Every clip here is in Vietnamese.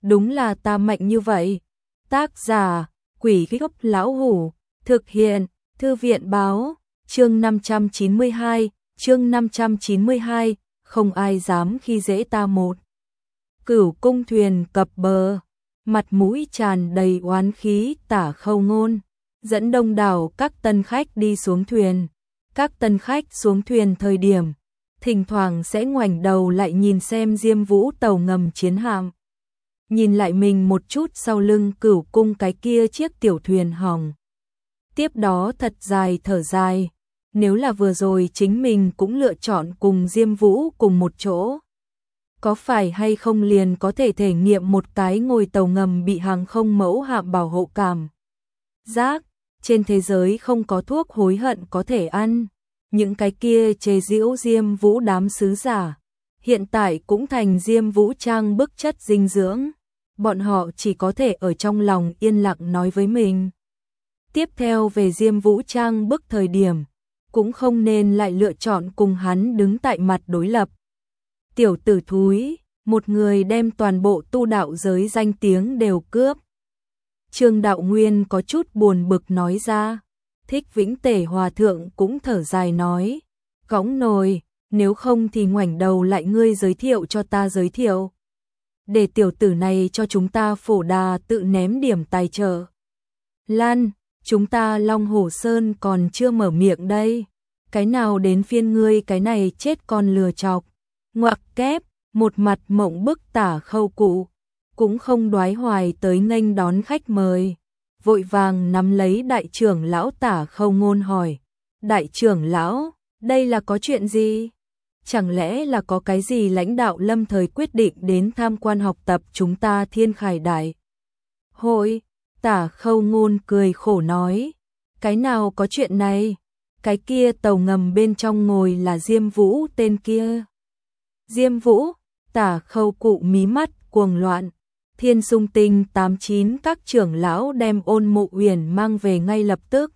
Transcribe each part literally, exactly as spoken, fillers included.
đúng là ta mạnh như vậy. Tác giả, Quỷ Gốc Lão Hủ, thực hiện, Thư viện báo, chương năm trăm chín mươi hai, chương năm trăm chín mươi hai, không ai dám khi dễ ta một. Cửu cung thuyền cập bờ, mặt mũi tràn đầy oán khí Tả Khâu Ngôn, dẫn đông đảo các tân khách đi xuống thuyền. Các tân khách xuống thuyền thời điểm, thỉnh thoảng sẽ ngoảnh đầu lại nhìn xem Diêm Vũ tàu ngầm chiến hạm. Nhìn lại mình một chút sau lưng Cửu cung cái kia chiếc tiểu thuyền hỏng. Tiếp đó thật dài thở dài, nếu là vừa rồi chính mình cũng lựa chọn cùng Diêm Vũ cùng một chỗ. Có phải hay không liền có thể thể nghiệm một cái ngồi tàu ngầm bị hàng không mẫu hạm bảo hộ cảm giác, trên thế giới không có thuốc hối hận có thể ăn. Những cái kia chế giễu Diêm Vũ đám sứ giả, hiện tại cũng thành Diêm Vũ trang bức chất dinh dưỡng. Bọn họ chỉ có thể ở trong lòng yên lặng nói với mình. Tiếp theo về Diêm Vũ trang bức thời điểm, cũng không nên lại lựa chọn cùng hắn đứng tại mặt đối lập. Tiểu tử thúi, một người đem toàn bộ tu đạo giới danh tiếng đều cướp. Trương Đạo Nguyên có chút buồn bực nói ra. Thích Vĩnh Tể Hòa Thượng cũng thở dài nói, cõng nồi, nếu không thì ngoảnh đầu lại ngươi giới thiệu cho ta giới thiệu. Để tiểu tử này cho chúng ta Phổ Đà tự ném điểm tài trợ. Lan, chúng ta Long Hổ Sơn còn chưa mở miệng đây. Cái nào đến phiên ngươi cái này chết con lừa chọc. Ngoặc kép, một mặt mộng bức Tả Khâu Cụ, cũng không đoái hoài tới nghênh đón khách mời. Vội vàng nắm lấy đại trưởng lão Tả Khâu Ngôn hỏi, đại trưởng lão, đây là có chuyện gì? Chẳng lẽ là có cái gì lãnh đạo lâm thời quyết định đến tham quan học tập chúng ta Thiên Khải Đại hội? Tả Khâu Ngôn cười khổ nói, cái nào có chuyện này? Cái kia tàu ngầm bên trong ngồi là Diêm Vũ tên kia. Diêm Vũ, Tả Khâu Cụ mí mắt cuồng loạn. Thiên Sung Tinh tám chín các trưởng lão đem Ôn Mộ Uyển mang về ngay lập tức.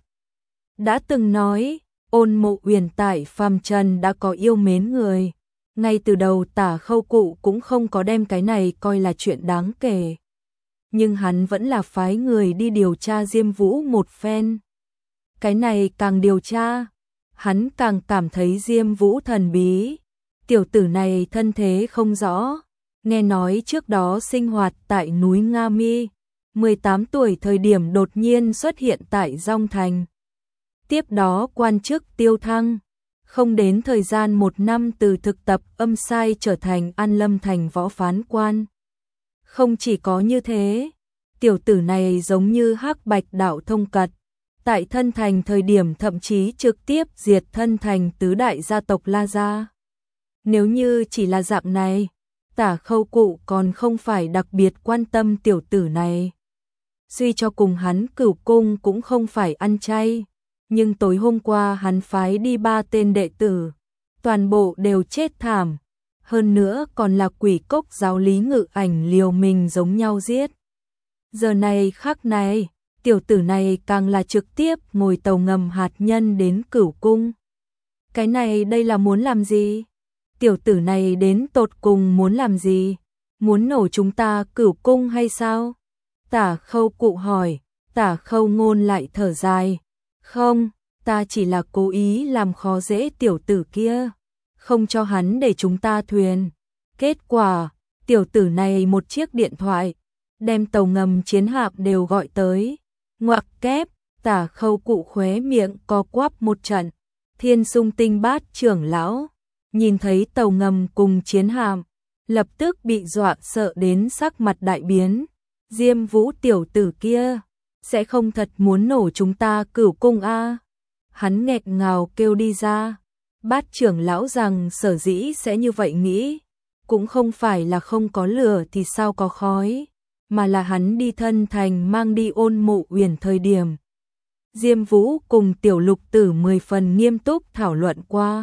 Đã từng nói, Ôn Mộ Uyển tại phàm trần đã có yêu mến người. Ngay từ đầu Tả Khâu Cụ cũng không có đem cái này coi là chuyện đáng kể. Nhưng hắn vẫn là phái người đi điều tra Diêm Vũ một phen. Cái này càng điều tra, hắn càng cảm thấy Diêm Vũ thần bí. Tiểu tử này thân thế không rõ. Nghe nói trước đó sinh hoạt tại núi Nga Mi, mười tám tuổi thời điểm đột nhiên xuất hiện tại Dong Thành. Tiếp đó quan chức tiêu thăng, không đến thời gian một năm từ thực tập âm sai trở thành An Lâm Thành võ phán quan. Không chỉ có như thế, tiểu tử này giống như Hắc Bạch Đạo Thông Cật, tại thân thành thời điểm thậm chí trực tiếp diệt thân thành tứ đại gia tộc La Gia. Nếu như chỉ là dạng này, Tả Khâu Cụ còn không phải đặc biệt quan tâm tiểu tử này. Suy cho cùng hắn Cửu cung cũng không phải ăn chay, nhưng tối hôm qua hắn phái đi ba tên đệ tử, toàn bộ đều chết thảm, hơn nữa còn là quỷ cốc giáo lý Ngự Ảnh liều mình giống nhau giết. Giờ này khắc này, tiểu tử này càng là trực tiếp ngồi tàu ngầm hạt nhân đến Cửu cung. Cái này đây là muốn làm gì? Tiểu tử này đến tột cùng muốn làm gì? Muốn nổ chúng ta Cửu cung hay sao? Tả Khâu Cụ hỏi. Tả Khâu Ngôn lại thở dài. Không, ta chỉ là cố ý làm khó dễ tiểu tử kia, không cho hắn để chúng ta thuyền. Kết quả, tiểu tử này một chiếc điện thoại, đem tàu ngầm chiến hạm đều gọi tới. Ngoặc kép, Tả Khâu Cụ khóe miệng co quắp một trận. Thiên Sung Tinh bát trưởng lão nhìn thấy tàu ngầm cùng chiến hạm, lập tức bị dọa sợ đến sắc mặt đại biến. Diêm Vũ tiểu tử kia, sẽ không thật muốn nổ chúng ta Cửu cung a? Hắn nghẹt ngào kêu đi ra. Bát trưởng lão rằng sở dĩ sẽ như vậy nghĩ, cũng không phải là không có lửa thì sao có khói, mà là hắn đi thân thành mang đi Ôn Mộ Uyển thời điểm. Diêm Vũ cùng tiểu lục tử mười phần nghiêm túc thảo luận qua.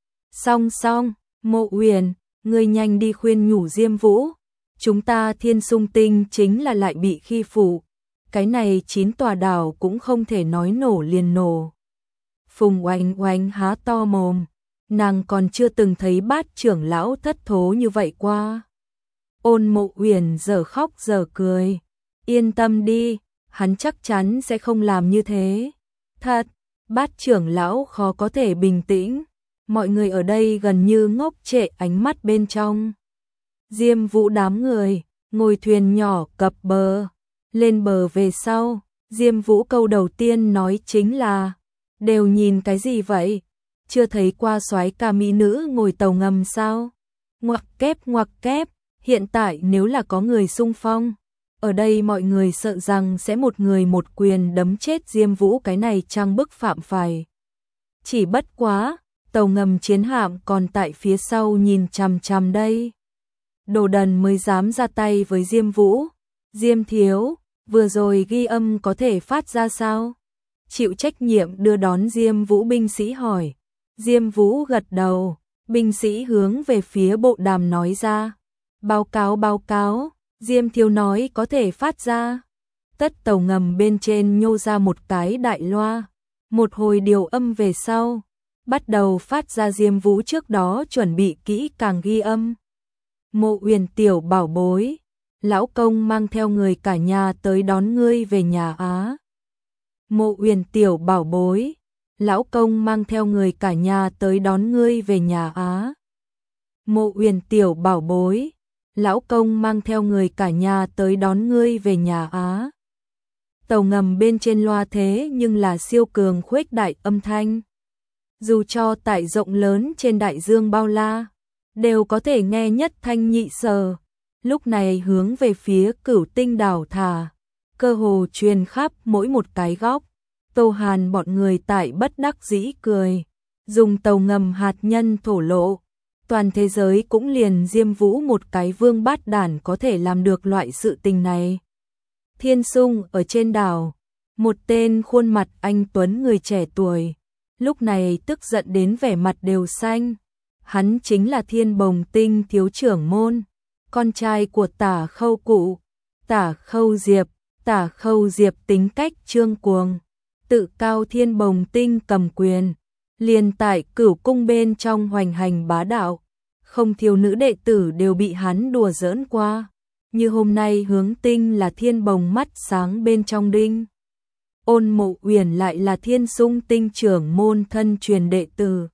Song song, Mộ Uyển, ngươi nhanh đi khuyên nhủ Diêm Vũ, chúng ta Thiên Sung Tinh chính là lại bị khi phụ, cái này chín tòa đảo cũng không thể nói nổ liền nổ. Phùng Oanh Oanh há to mồm, nàng còn chưa từng thấy bát trưởng lão thất thố như vậy qua. Ôn Mộ Uyển giờ khóc giờ cười. Yên tâm đi, hắn chắc chắn sẽ không làm như thế. Thật, Bát trưởng lão khó có thể bình tĩnh. Mọi người ở đây gần như ngốc trệ ánh mắt bên trong. Diêm Vũ đám người, ngồi thuyền nhỏ cập bờ. Lên bờ về sau, Diêm Vũ câu đầu tiên nói chính là: đều nhìn cái gì vậy? Chưa thấy qua soái ca mỹ nữ ngồi tàu ngầm sao? Ngoặc kép ngoặc kép, hiện tại nếu là có người xung phong, ở đây mọi người sợ rằng sẽ một người một quyền đấm chết Diêm Vũ cái này trang bức phạm phải. Chỉ bất quá, tàu ngầm chiến hạm còn tại phía sau nhìn chằm chằm đây. Đồ đần mới dám ra tay với Diêm Vũ. Diêm thiếu, vừa rồi ghi âm có thể phát ra sao? Chịu trách nhiệm đưa đón Diêm Vũ binh sĩ hỏi. Diêm Vũ gật đầu, binh sĩ hướng về phía bộ đàm nói ra. Báo cáo báo cáo, Diêm thiếu nói có thể phát ra. Tất tàu ngầm bên trên nhô ra một cái đại loa. Một hồi điều âm về sau, bắt đầu phát ra Diêm Vũ trước đó chuẩn bị kỹ càng ghi âm. Mộ Uyển tiểu bảo bối, lão công mang theo người cả nhà tới đón ngươi về nhà Á. Mộ Uyển tiểu bảo bối, lão công mang theo người cả nhà tới đón ngươi về nhà Á. Mộ Uyển tiểu bảo bối, lão công mang theo người cả nhà tới đón ngươi về nhà Á. Tàu ngầm bên trên loa thế nhưng là siêu cường khuếch đại âm thanh. Dù cho tại rộng lớn trên đại dương bao la, đều có thể nghe nhất thanh nhị sở. Lúc này hướng về phía Cửu Tinh đảo thả, cơ hồ truyền khắp mỗi một cái góc. Tô Hàn bọn người tại bất đắc dĩ cười, dùng tàu ngầm hạt nhân thổ lộ. Toàn thế giới cũng liền Diêm Vũ một cái vương bát đản có thể làm được loại sự tình này. Thiên Sung ở trên đảo, một tên khuôn mặt anh tuấn người trẻ tuổi, lúc này tức giận đến vẻ mặt đều xanh. Hắn chính là Thiên Bồng Tinh thiếu trưởng môn, con trai của Tả Khâu cụ. Tả Khâu Diệp, Tả Khâu Diệp tính cách trương cuồng, tự cao Thiên Bồng Tinh cầm quyền, liền tại Cửu cung bên trong hoành hành bá đạo, không thiếu nữ đệ tử đều bị hắn đùa giỡn qua. Như hôm nay Hướng Tinh là Thiên Bồng mắt sáng bên trong đinh. Ôn Mộ Uyển lại là Thiên Sung Tinh trưởng môn thân truyền đệ tử.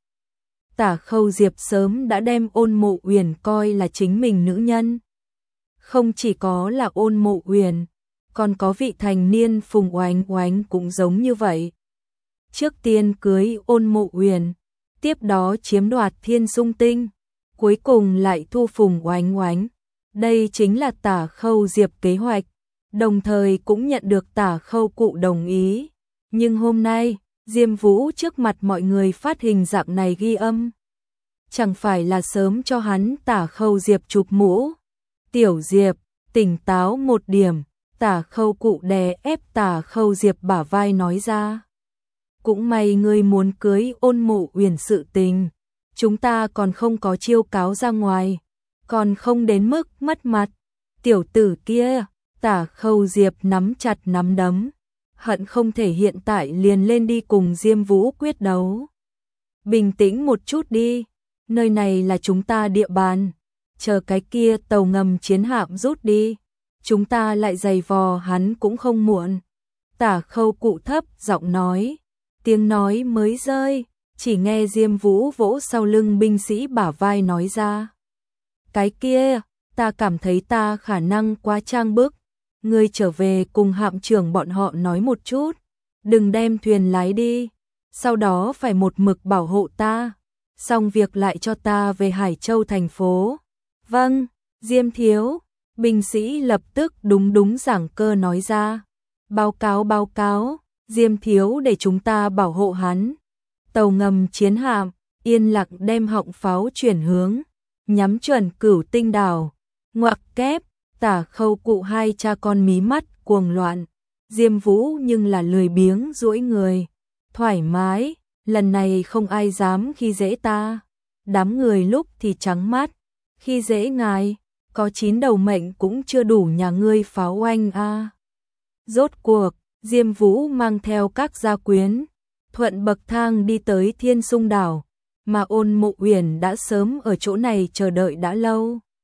Tả Khâu Diệp sớm đã đem Ôn Mộ Uyển coi là chính mình nữ nhân. Không chỉ có là Ôn Mộ Uyển, còn có vị thành niên Phùng Oánh Oánh cũng giống như vậy. Trước tiên cưới Ôn Mộ Uyển, tiếp đó chiếm đoạt Thiên Sung Tinh, cuối cùng lại thu Phùng Oánh Oánh. Đây chính là Tả Khâu Diệp kế hoạch, đồng thời cũng nhận được Tả Khâu cụ đồng ý. Nhưng hôm nay, Diêm Vũ trước mặt mọi người phát hình dạng này ghi âm, chẳng phải là sớm cho hắn Tả Khâu Diệp chụp mũ. Tiểu Diệp, tỉnh táo một điểm. Tả Khâu cụ đè ép Tả Khâu Diệp bả vai nói ra. Cũng may ngươi muốn cưới Ôn Mộ Uyển sự tình, chúng ta còn không có chiêu cáo ra ngoài, còn không đến mức mất mặt. Tiểu tử kia, Tả Khâu Diệp nắm chặt nắm đấm, hận không thể hiện tại liền lên đi cùng Diêm Vũ quyết đấu. Bình tĩnh một chút đi, nơi này là chúng ta địa bàn, chờ cái kia tàu ngầm chiến hạm rút đi, chúng ta lại giày vò hắn cũng không muộn. Tả Khâu cụ thấp giọng nói, tiếng nói mới rơi, chỉ nghe Diêm Vũ vỗ sau lưng binh sĩ bả vai nói ra. Cái kia, ta cảm thấy ta khả năng quá trang bức, ngươi trở về cùng hạm trưởng bọn họ nói một chút, đừng đem thuyền lái đi, sau đó phải một mực bảo hộ ta, xong việc lại cho ta về Hải Châu thành phố. Vâng, Diêm thiếu. Binh sĩ lập tức đúng đúng giảng cơ nói ra. Báo cáo báo cáo, Diêm thiếu để chúng ta bảo hộ hắn. Tàu ngầm chiến hạm, yên lặng đem họng pháo chuyển hướng, nhắm chuẩn Cửu Tinh đảo. Ngoặc kép, Tả Khâu cụ hai cha con mí mắt cuồng loạn. Diêm Vũ nhưng là lười biếng duỗi người. Thoải mái, lần này không ai dám khi dễ ta. Đám người lúc thì trắng mắt, khi dễ ngài. Có chín đầu mệnh cũng chưa đủ nhà ngươi pháo oanh a. À. Rốt cuộc, Diêm Vũ mang theo các gia quyến, thuận bậc thang đi tới Thiên Sung đảo, mà Ôn Mộ Uyển đã sớm ở chỗ này chờ đợi đã lâu.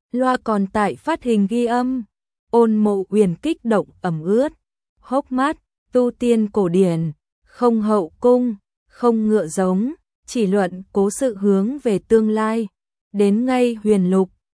Loa còn tại phát hình ghi âm. Ôn Mộ Uyển kích động ẩm ướt hốc mắt, tu tiên cổ điển, không hậu cung, không ngựa giống, chỉ luận cố sự hướng về tương lai. Đến ngay huyền lục,